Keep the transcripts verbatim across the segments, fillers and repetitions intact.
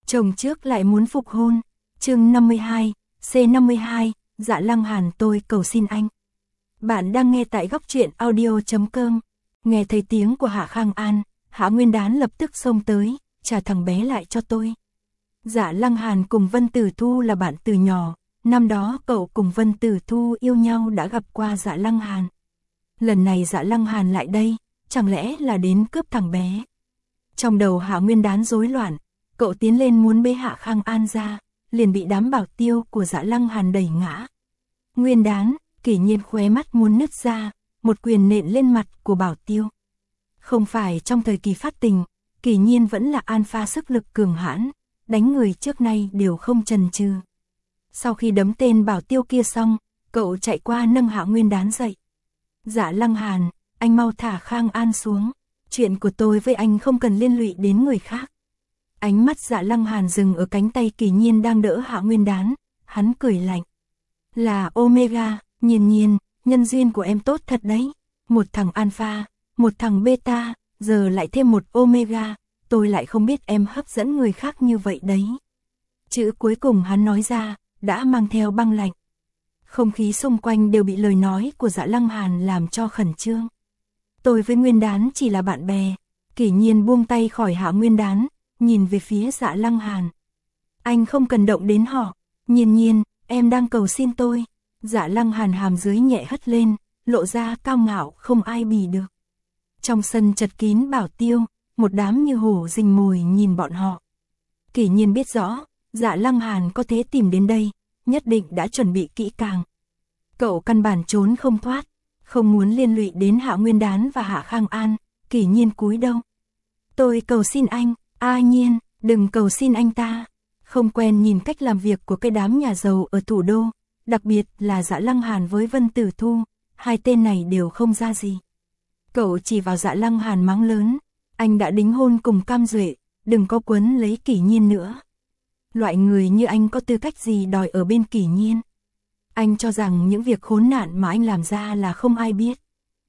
chồng trước lại muốn phục hôn. Chương năm mươi hai, C năm mươi hai, Dạ Lăng Hàn tôi cầu xin anh. Bạn đang nghe tại góc truyện audio chấm com. Nghe thấy tiếng của Hạ Khang An, Hạ Nguyên Đán lập tức xông tới, trả thằng bé lại cho tôi. Dạ Lăng Hàn cùng Vân Tử Thu là bạn từ nhỏ, năm đó cậu cùng Vân Tử Thu yêu nhau đã gặp qua Dạ Lăng Hàn. Lần này Dạ Lăng Hàn lại đây, chẳng lẽ là đến cướp thằng bé. Trong đầu Hạ Nguyên Đán rối loạn, cậu tiến lên muốn bế Hạ Khang An ra, liền bị đám bảo tiêu của Dạ Lăng Hàn đẩy ngã. Nguyên Đán, Kỷ Nhiên khóe mắt muốn nứt ra, một quyền nện lên mặt của bảo tiêu. Không phải trong thời kỳ phát tình, Kỷ Nhiên vẫn là alpha sức lực cường hãn, đánh người trước nay đều không chần chừ. Sau khi đấm tên bảo tiêu kia xong, cậu chạy qua nâng Hạ Nguyên Đán dậy. Dạ Lăng Hàn, anh mau thả Khang An xuống, chuyện của tôi với anh không cần liên lụy đến người khác. Ánh mắt Dạ Lăng Hàn dừng ở cánh tay Kỷ Nhiên đang đỡ Hạ Nguyên Đán, hắn cười lạnh. Là Omega, Nhiên Nhiên, nhân duyên của em tốt thật đấy, một thằng alpha, một thằng beta, giờ lại thêm một Omega, tôi lại không biết em hấp dẫn người khác như vậy đấy. Chữ cuối cùng hắn nói ra, đã mang theo băng lạnh. Không khí xung quanh đều bị lời nói của Dạ Lăng Hàn làm cho khẩn trương. Tôi với Nguyên Đán chỉ là bạn bè. Kỷ Nhiên buông tay khỏi Hạ Nguyên Đán, nhìn về phía Dạ Lăng Hàn. Anh không cần động đến họ. Nhiên Nhiên, em đang cầu xin tôi. Dạ Lăng Hàn hàm dưới nhẹ hất lên, lộ ra cao ngạo không ai bì được. Trong sân chật kín bảo tiêu, một đám như hổ rình mồi nhìn bọn họ. Kỷ Nhiên biết rõ, Dạ Lăng Hàn có thể tìm đến đây, nhất định đã chuẩn bị kỹ càng. Cậu căn bản trốn không thoát, không muốn liên lụy đến Hạ Nguyên Đán và Hạ Khang An. Kỷ Nhiên cúi đầu. Tôi cầu xin anh, A Nhiên, đừng cầu xin anh ta. Không quen nhìn cách làm việc của cái đám nhà giàu ở thủ đô, đặc biệt là Dạ Lăng Hàn với Vân Tử Thu, hai tên này đều không ra gì. Cậu chỉ vào Dạ Lăng Hàn mắng lớn, anh đã đính hôn cùng Cam Duệ, đừng có quấn lấy Kỷ Nhiên nữa. Loại người như anh có tư cách gì đòi ở bên Kỷ Nhiên? Anh cho rằng những việc khốn nạn mà anh làm ra là không ai biết.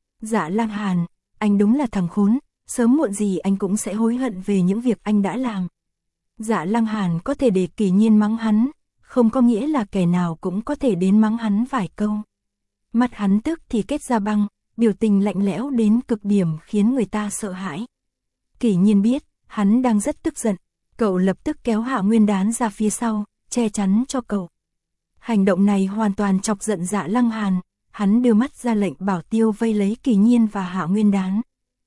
Dạ Lăng Hàn, anh đúng là thằng khốn, sớm muộn gì anh cũng sẽ hối hận về những việc anh đã làm. Dạ Lăng Hàn có thể để Kỷ Nhiên mắng hắn, không có nghĩa là kẻ nào cũng có thể đến mắng hắn vài câu. Mặt hắn tức thì kết ra băng, biểu tình lạnh lẽo đến cực điểm khiến người ta sợ hãi. Kỷ Nhiên biết, hắn đang rất tức giận, cậu lập tức kéo Hạ Nguyên Đán ra phía sau, che chắn cho cậu. Hành động này hoàn toàn chọc giận Dạ Lăng Hàn, hắn đưa mắt ra lệnh bảo tiêu vây lấy Kỷ Nhiên và Hạ Nguyên Đán.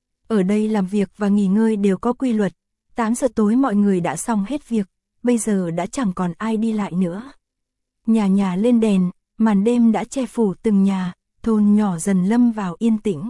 Ở đây làm việc và nghỉ ngơi đều có quy luật, tám giờ tối mọi người đã xong hết việc, bây giờ đã chẳng còn ai đi lại nữa. Nhà nhà lên đèn, màn đêm đã che phủ từng nhà, thôn nhỏ dần lâm vào yên tĩnh.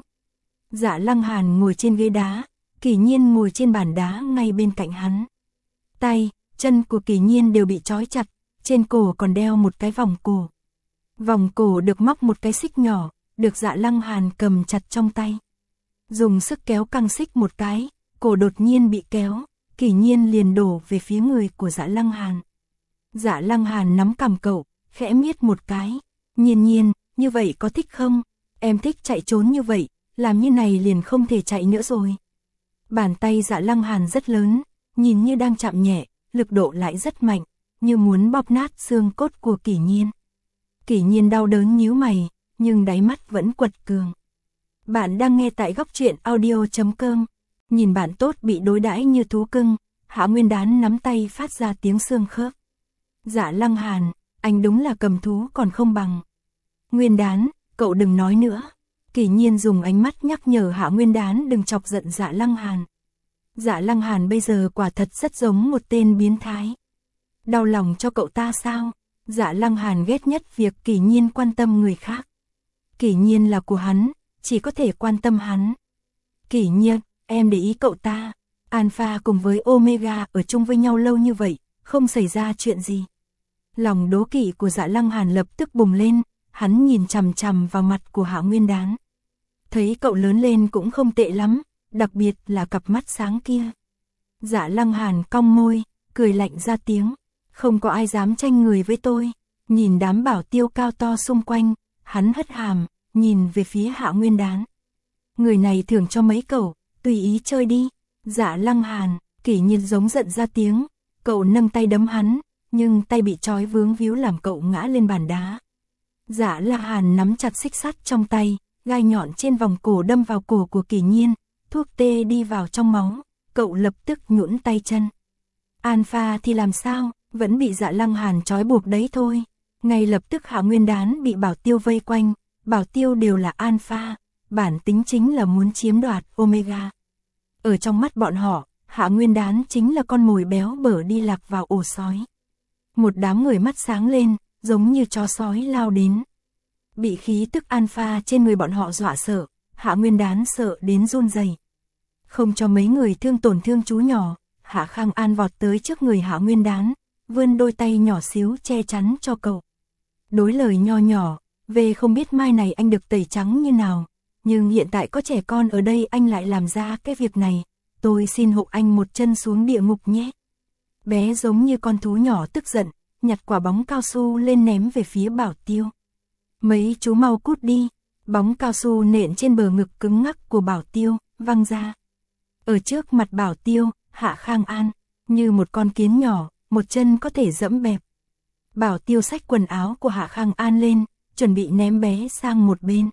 Dạ Lăng Hàn ngồi trên ghế đá, Kỷ Nhiên ngồi trên bàn đá ngay bên cạnh hắn. Tay, chân của Kỷ Nhiên đều bị trói chặt, trên cổ còn đeo một cái vòng cổ. Vòng cổ được móc một cái xích nhỏ, được Dạ Lăng Hàn cầm chặt trong tay. Dùng sức kéo căng xích một cái, cổ đột nhiên bị kéo, Kỷ Nhiên liền đổ về phía người của Dạ Lăng Hàn. Dạ Lăng Hàn nắm cằm cậu, khẽ miết một cái. Nhiên Nhiên, như vậy có thích không? Em thích chạy trốn như vậy, làm như này liền không thể chạy nữa rồi. Bàn tay Dạ Lăng Hàn rất lớn, nhìn như đang chạm nhẹ, lực độ lại rất mạnh, như muốn bóp nát xương cốt của Kỷ Nhiên. Kỷ Nhiên đau đớn nhíu mày, nhưng đáy mắt vẫn quật cường. Bạn đang nghe tại góc truyện audio chấm com. Nhìn bạn tốt bị đối đãi như thú cưng, Hạ Nguyên Đán nắm tay phát ra tiếng xương khớp. Dạ Lăng Hàn, anh đúng là cầm thú còn không bằng. Nguyên Đán, cậu đừng nói nữa. Kỷ Nhiên dùng ánh mắt nhắc nhở Hạ Nguyên Đán đừng chọc giận Dạ Lăng Hàn. Dạ Lăng Hàn bây giờ quả thật rất giống một tên biến thái. Đau lòng cho cậu ta sao? Dạ Lăng Hàn ghét nhất việc Kỷ Nhiên quan tâm người khác. Kỷ Nhiên là của hắn, chỉ có thể quan tâm hắn. Kỷ Nhiên, em để ý cậu ta. Alpha cùng với Omega ở chung với nhau lâu như vậy, không xảy ra chuyện gì. Lòng đố kỵ của Dạ Lăng Hàn lập tức bùng lên, hắn nhìn chằm chằm vào mặt của Hạ Nguyên Đán. Thấy cậu lớn lên cũng không tệ lắm, đặc biệt là cặp mắt sáng kia. Dạ Lăng Hàn cong môi, cười lạnh ra tiếng. Không có ai dám tranh người với tôi. Nhìn đám bảo tiêu cao to xung quanh, hắn hất hàm, nhìn về phía Hạ Nguyên Đán. Người này thưởng cho mấy cậu, tùy ý chơi đi. Dạ Lăng Hàn, Kỷ Nhiên giống giận ra tiếng. cậu nâng tay đấm hắn, nhưng tay bị trói vướng víu làm cậu ngã lên bàn đá. Dạ Lăng Hàn nắm chặt xích sắt trong tay, gai nhọn trên vòng cổ đâm vào cổ của Kỷ Nhiên, thuốc tê đi vào trong máu, cậu lập tức nhũn tay chân. Alpha thì làm sao, vẫn bị Dạ Lăng Hàn trói buộc đấy thôi. Ngay lập tức Hạ Nguyên Đán bị Bảo Tiêu vây quanh, Bảo Tiêu đều là Alpha, bản tính chính là muốn chiếm đoạt Omega. Ở trong mắt bọn họ, Hạ Nguyên Đán chính là con mồi béo bở đi lạc vào ổ sói. Một đám người mắt sáng lên, giống như chó sói lao đến. Bị khí tức Alpha trên người bọn họ dọa sợ, Hạ Nguyên Đán sợ đến run rẩy. Không cho mấy người thương tổn thương chú nhỏ, Hạ Khang An vọt tới trước người Hạ Nguyên Đán, vươn đôi tay nhỏ xíu che chắn cho cậu. Đối lời nho nhỏ, về không biết mai này anh được tẩy trắng như nào, nhưng hiện tại có trẻ con ở đây anh lại làm ra cái việc này, tôi xin hộ anh một chân xuống địa ngục nhé. Bé giống như con thú nhỏ tức giận, nhặt quả bóng cao su lên ném về phía Bảo Tiêu. Mấy chú mau cút đi, bóng cao su nện trên bờ ngực cứng ngắc của Bảo Tiêu, văng ra. Ở trước mặt Bảo Tiêu, Hạ Khang An, như một con kiến nhỏ, một chân có thể dẫm bẹp. Bảo Tiêu xách quần áo của Hạ Khang An lên, chuẩn bị ném bé sang một bên.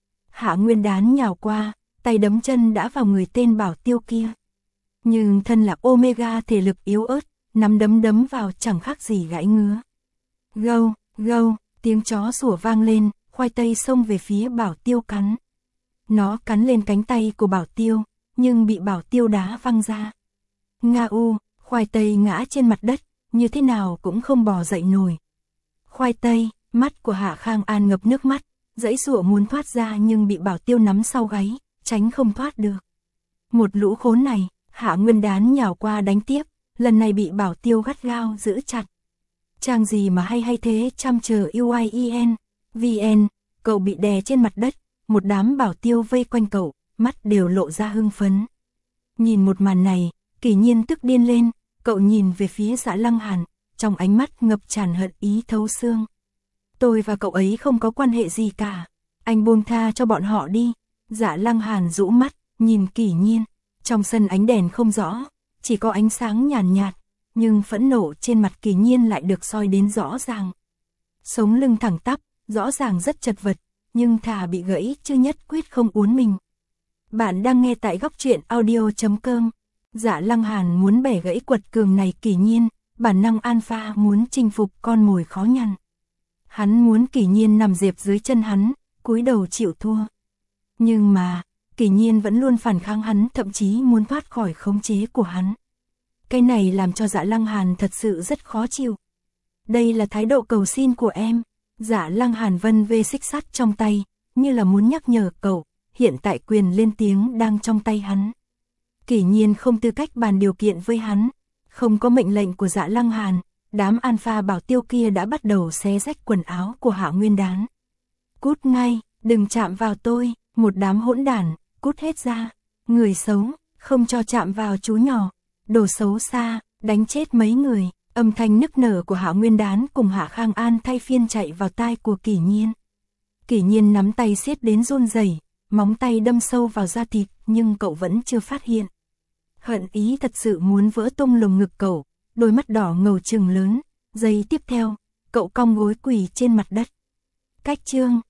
Hạ Nguyên Đán nhào qua, tay đấm chân đã vào người tên Bảo Tiêu kia. Nhưng thân là Omega thể lực yếu ớt, nắm đấm đấm vào chẳng khác gì gãy ngứa. Gâu, gâu, tiếng chó sủa vang lên, khoai tây xông về phía Bảo Tiêu cắn. Nó cắn lên cánh tay của Bảo Tiêu, nhưng bị Bảo Tiêu đá văng ra. Nga u, khoai tây ngã trên mặt đất, như thế nào cũng không bò dậy nổi. Khoai tây, mắt của Hạ Khang An ngập nước mắt, giãy giụa muốn thoát ra nhưng bị Bảo Tiêu nắm sau gáy, tránh không thoát được. Một lũ khốn này, Hạ Nguyên Đán nhào qua đánh tiếp, lần này bị Bảo Tiêu gắt gao giữ chặt. Trang gì mà hay hay thế, chăm chờ u i e n, vn, cậu bị đè trên mặt đất, một đám Bảo Tiêu vây quanh cậu, mắt đều lộ ra hưng phấn. Nhìn một màn này, Kỷ Nhiên tức điên lên, cậu nhìn về phía Dạ Lăng Hàn, trong ánh mắt ngập tràn hận ý thấu xương. Tôi và cậu ấy không có quan hệ gì cả, anh buông tha cho bọn họ đi. Dạ Lăng Hàn rũ mắt, nhìn Kỷ Nhiên, trong sân ánh đèn không rõ, chỉ có ánh sáng nhàn nhạt, nhưng phẫn nộ trên mặt Kỷ Nhiên lại được soi đến rõ ràng. Sống lưng thẳng tắp, rõ ràng rất chật vật, nhưng thà bị gãy chứ nhất quyết không uốn mình. Bạn đang nghe tại góc truyện audio chấm com. Dạ Lăng Hàn muốn bẻ gãy quật cường này Kỷ Nhiên, bản năng alpha muốn chinh phục con mồi khó nhằn. Hắn muốn Kỷ Nhiên nằm dẹp dưới chân hắn, cúi đầu chịu thua. Nhưng mà, Kỷ Nhiên vẫn luôn phản kháng hắn, thậm chí muốn thoát khỏi khống chế của hắn. Cái này làm cho Dạ Lăng Hàn thật sự rất khó chịu. Đây là thái độ cầu xin của em. Dạ Lăng Hàn vân vê xích sắt trong tay, như là muốn nhắc nhở cậu, hiện tại quyền lên tiếng đang trong tay hắn. Kỷ Nhiên không tư cách bàn điều kiện với hắn, không có mệnh lệnh của Dạ Lăng Hàn, đám alpha Bảo Tiêu kia đã bắt đầu xé rách quần áo của Hạ Nguyên Đán. Cút ngay, đừng chạm vào tôi, một đám hỗn đản, cút hết ra, người xấu, không cho chạm vào chú nhỏ, đồ xấu xa, đánh chết mấy người. Âm thanh nức nở của Hạ Nguyên Đán cùng Hạ Khang An thay phiên chạy vào tai của Kỷ Nhiên. Kỷ Nhiên nắm tay siết đến run rẩy, móng tay đâm sâu vào da thịt, nhưng cậu vẫn chưa phát hiện. Hận ý thật sự muốn vỡ tung lồng ngực cậu, đôi mắt đỏ ngầu trừng lớn. Giây tiếp theo, cậu cong gối quỳ trên mặt đất. Cách chương